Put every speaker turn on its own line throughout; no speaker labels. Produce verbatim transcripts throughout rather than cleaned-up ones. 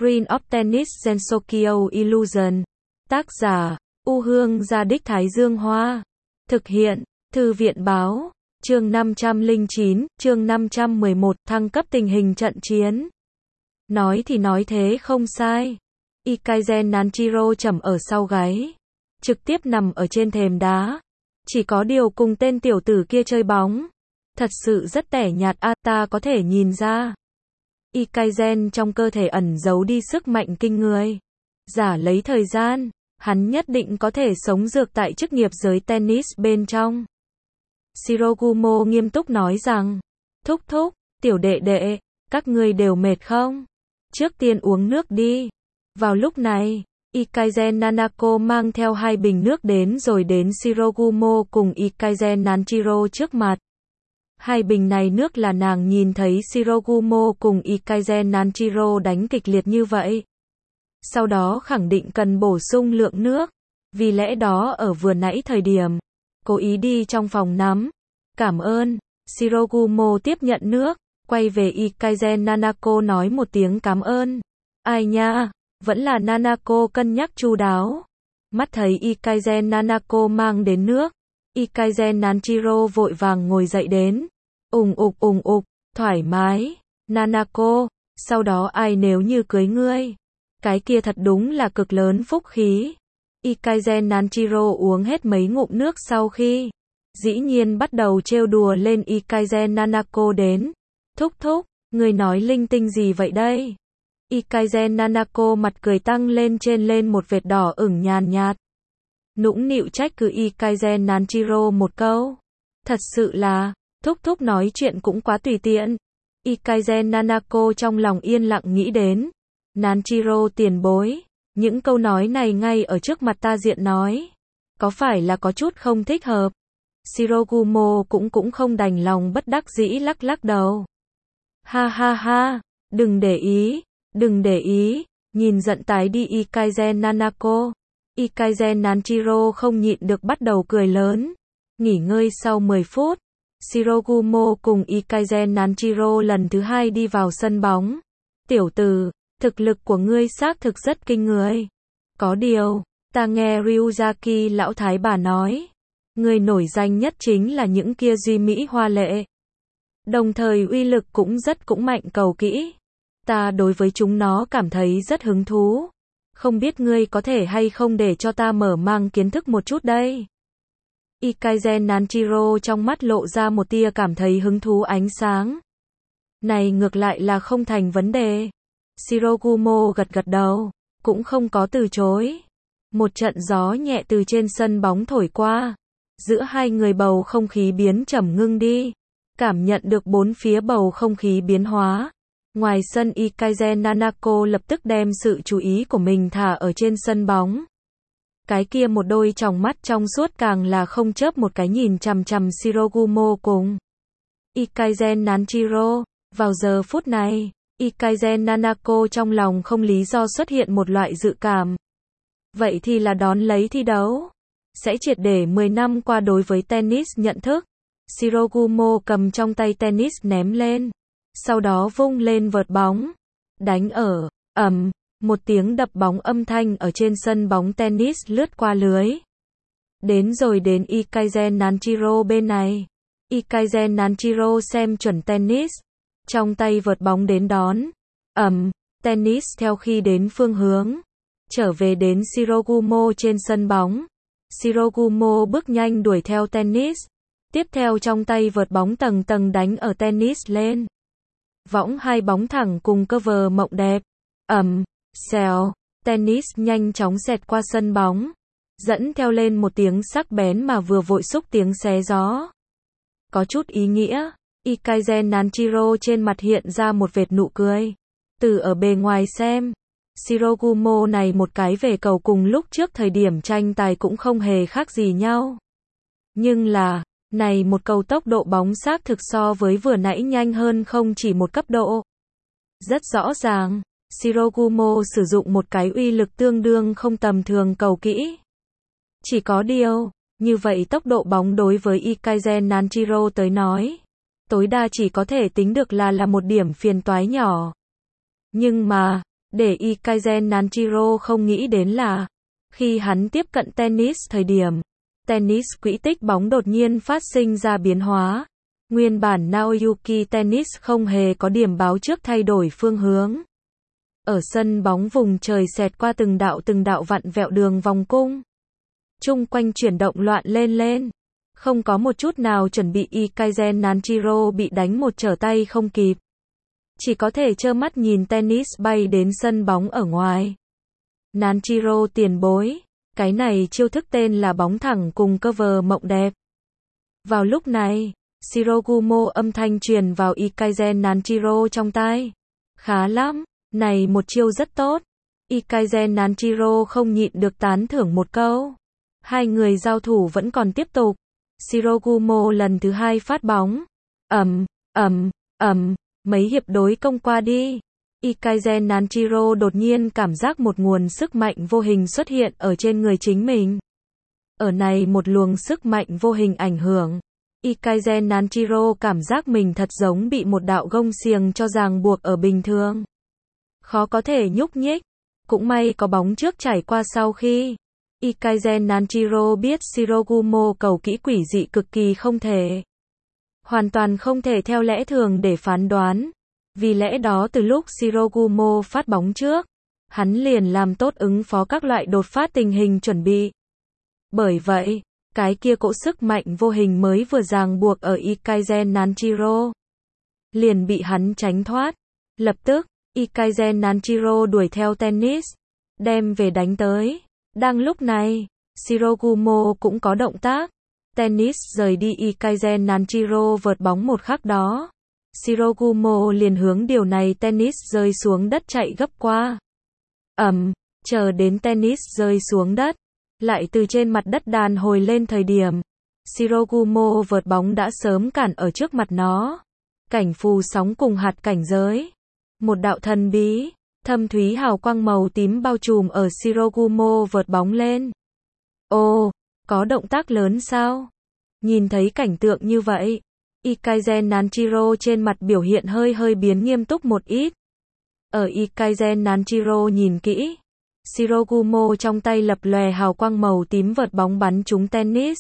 Green of Tennis Gensokyo Illusion. Tác giả, U Hương Gia Đích Thái Dương Hoa. Thực hiện, Thư viện Báo. Chương năm trăm lẻ chín, chương năm trăm mười một, thăng cấp tình hình trận chiến. Nói thì nói thế không sai. Ikaisen Nanjiro trầm ở sau gáy, trực tiếp nằm ở trên thềm đá. Chỉ có điều cùng tên tiểu tử kia chơi bóng, thật sự rất tẻ nhạt a, ta có thể nhìn ra. Ikaisen trong cơ thể ẩn giấu đi sức mạnh kinh người. Giả lấy thời gian, hắn nhất định có thể sống dược tại chức nghiệp giới tennis bên trong. Shirogumo nghiêm túc nói rằng, thúc thúc, tiểu đệ đệ, các ngươi đều mệt không? Trước tiên uống nước đi. Vào lúc này, Ikaisen Nanako mang theo hai bình nước đến rồi đến Shirogumo cùng Ikaisen Nanjiro trước mặt. Hai bình này nước là nàng nhìn thấy Shirogumo cùng Ikaisen Nanjiro đánh kịch liệt như vậy. Sau đó khẳng định cần bổ sung lượng nước. Vì lẽ đó ở vừa nãy thời điểm, cố ý đi trong phòng nắm. Cảm ơn. Shirogumo tiếp nhận nước, quay về Ikaisen Nanako nói một tiếng cảm ơn. Ai nha, vẫn là Nanako cân nhắc chu đáo. Mắt thấy Ikaisen Nanako mang đến nước, Ikaisen Nanjiro vội vàng ngồi dậy đến. Ùng ục ùng ục, thoải mái. Nanako, sau đó ai nếu như cưới ngươi? Cái kia thật đúng là cực lớn phúc khí. Ikaisen Nanjiro uống hết mấy ngụm nước sau khi, dĩ nhiên bắt đầu trêu đùa lên Ikaisen Nanako đến. Thúc thúc, ngươi nói linh tinh gì vậy đây? Ikaisen Nanako mặt cười tăng lên trên lên một vệt đỏ ửng nhàn nhạt. Nũng nịu trách cứ Ikaisen Nanjiro một câu. Thật sự là, thúc thúc nói chuyện cũng quá tùy tiện. Ikaisen Nanako trong lòng yên lặng nghĩ đến. Nanjiro tiền bối, những câu nói này ngay ở trước mặt ta diện nói, có phải là có chút không thích hợp? Shirogumo cũng cũng không đành lòng bất đắc dĩ lắc lắc đầu. Ha ha ha, đừng để ý, đừng để ý, nhìn giận tái đi Ikaisen Nanako. Ikaisen Nanjiro không nhịn được bắt đầu cười lớn. Nghỉ ngơi sau mười phút, Shirogumo cùng Ikaisen Nanjiro lần thứ hai đi vào sân bóng. Tiểu tử, thực lực của ngươi xác thực rất kinh người. Có điều, ta nghe Ryuzaki lão thái bà nói, người nổi danh nhất chính là những kia duy mỹ hoa lệ. Đồng thời uy lực cũng rất cũng mạnh cầu kỹ. Ta đối với chúng nó cảm thấy rất hứng thú. Không biết ngươi có thể hay không để cho ta mở mang kiến thức một chút đây. Ikaisen Nanjiro trong mắt lộ ra một tia cảm thấy hứng thú ánh sáng. Này ngược lại là không thành vấn đề. Shirogumo gật gật đầu, cũng không có từ chối. Một trận gió nhẹ từ trên sân bóng thổi qua. Giữa hai người bầu không khí biến trầm ngưng đi. Cảm nhận được bốn phía bầu không khí biến hóa. Ngoài sân Ikaisen Nanako lập tức đem sự chú ý của mình thả ở trên sân bóng. Cái kia một đôi tròng mắt trong suốt càng là không chớp một cái nhìn chằm chằm Shirogumo cùng Ikaisen Nanjiro. Vào giờ phút này, Ikaisen Nanako trong lòng không lý do xuất hiện một loại dự cảm. Vậy thì là đón lấy thi đấu. Sẽ triệt để mười năm qua đối với tennis nhận thức. Shirogumo cầm trong tay tennis ném lên. Sau đó vung lên vợt bóng. Đánh ở, ầm, một tiếng đập bóng âm thanh ở trên sân bóng tennis lướt qua lưới. Đến rồi đến Ikaisen Nanjiro bên này. Ikaisen Nanjiro xem chuẩn tennis. Trong tay vợt bóng đến đón. Ầm, tennis theo khi đến phương hướng. Trở về đến Shirogumo trên sân bóng. Shirogumo bước nhanh đuổi theo tennis. Tiếp theo trong tay vợt bóng tầng tầng đánh ở tennis lên. Võng hai bóng thẳng cùng cover mộng đẹp. Ầm, xèo, tennis nhanh chóng xẹt qua sân bóng. Dẫn theo lên một tiếng sắc bén mà vừa vội xúc tiếng xé gió. Có chút ý nghĩa. Ikaisen Nanjiro trên mặt hiện ra một vệt nụ cười. Từ ở bề ngoài xem, Shirogumo này một cái về cầu cùng lúc trước thời điểm tranh tài cũng không hề khác gì nhau. Nhưng là, này một cầu tốc độ bóng xác thực so với vừa nãy nhanh hơn không chỉ một cấp độ. Rất rõ ràng, Shirogumo sử dụng một cái uy lực tương đương không tầm thường cầu kỹ. Chỉ có điều, như vậy tốc độ bóng đối với Ikaisen Nanjiro tới nói, tối đa chỉ có thể tính được là là một điểm phiền toái nhỏ. Nhưng mà, Để Ikaisen Nanjiro không nghĩ đến là, khi hắn tiếp cận tennis thời điểm, tennis quỹ tích bóng đột nhiên phát sinh ra biến hóa. Nguyên bản Naoyuki Tennis không hề có điểm báo trước thay đổi phương hướng. Ở sân bóng vùng trời xẹt qua từng đạo từng đạo vặn vẹo đường vòng cung. Chung quanh chuyển động loạn lên lên. Không có một chút nào chuẩn bị, Ikaisen Nanjiro bị đánh một trở tay không kịp. Chỉ có thể trơ mắt nhìn tennis bay đến sân bóng ở ngoài. Nanjiro tiền bối. Cái này chiêu thức tên là bóng thẳng cùng cover mộng đẹp. Vào lúc này, Shirogumo âm thanh truyền vào Ikaisen Nanjiro trong tai. Khá lắm, này một chiêu rất tốt. Ikaisen Nanjiro không nhịn được tán thưởng một câu. Hai người giao thủ vẫn còn tiếp tục. Shirogumo lần thứ hai phát bóng. Ầm, ầm, ầm, mấy hiệp đối công qua đi. Ikaisen Nanjiro đột nhiên cảm giác một nguồn sức mạnh vô hình xuất hiện ở trên người chính mình. Ở này một luồng sức mạnh vô hình ảnh hưởng. Ikaisen Nanjiro cảm giác mình thật giống bị một đạo gông xiềng cho ràng buộc ở bình thường. Khó có thể nhúc nhích. Cũng may có bóng trước chảy qua sau khi. Ikaisen Nanjiro biết Shirogumo cầu kỹ quỷ dị cực kỳ không thể. Hoàn toàn không thể theo lẽ thường để phán đoán. Vì lẽ đó từ lúc Shirogumo phát bóng trước, hắn liền làm tốt ứng phó các loại đột phát tình hình chuẩn bị. Bởi vậy, cái kia cỗ sức mạnh vô hình mới vừa ràng buộc ở Ikaisen Nanjiro, liền bị hắn tránh thoát. Lập tức, Ikaisen Nanjiro đuổi theo tennis, đem về đánh tới. Đang lúc này, Shirogumo cũng có động tác. Tennis rời đi Ikaisen Nanjiro vợt bóng một khắc đó. Shirogumo liền hướng điều này tennis rơi xuống đất chạy gấp qua. Ầm, chờ đến tennis rơi xuống đất, lại từ trên mặt đất đàn hồi lên thời điểm, Shirogumo vợt bóng đã sớm cản ở trước mặt nó. Cảnh phù sóng cùng hạt cảnh giới. Một đạo thần bí, thâm thúy hào quang màu tím bao trùm ở Shirogumo vợt bóng lên. Ồ, có động tác lớn sao? Nhìn thấy cảnh tượng như vậy, Ikaisen Nanjiro trên mặt biểu hiện hơi hơi biến nghiêm túc một ít. Ở Ikaisen Nanjiro nhìn kỹ, Shirogumo trong tay lập lòe hào quang màu tím vợt bóng bắn trúng tennis.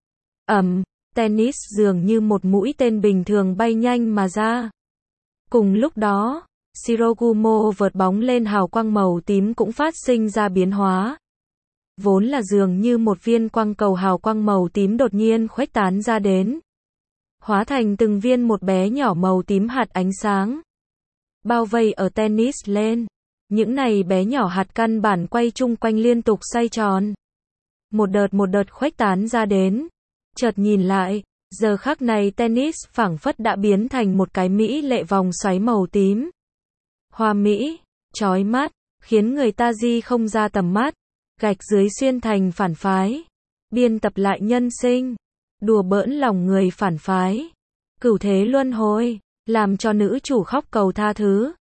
Ầm, tennis dường như một mũi tên bình thường bay nhanh mà ra. Cùng lúc đó, Shirogumo vợt bóng lên hào quang màu tím cũng phát sinh ra biến hóa. Vốn là dường như một viên quang cầu hào quang màu tím đột nhiên khuếch tán ra đến. Hóa thành từng viên một bé nhỏ màu tím hạt ánh sáng. Bao vây ở tennis lên. Những này bé nhỏ hạt căn bản quay chung quanh liên tục xoay tròn. Một đợt một đợt khuếch tán ra đến. Chợt nhìn lại, giờ khắc này tennis phảng phất đã biến thành một cái mỹ lệ vòng xoáy màu tím. Hoa mỹ, chói mắt, khiến người ta di không ra tầm mắt. Gạch dưới xuyên thành phản phái. Biên tập lại nhân sinh. Đùa bỡn lòng người phản phái. Cửu thế luân hồi, làm cho nữ chủ khóc cầu tha thứ.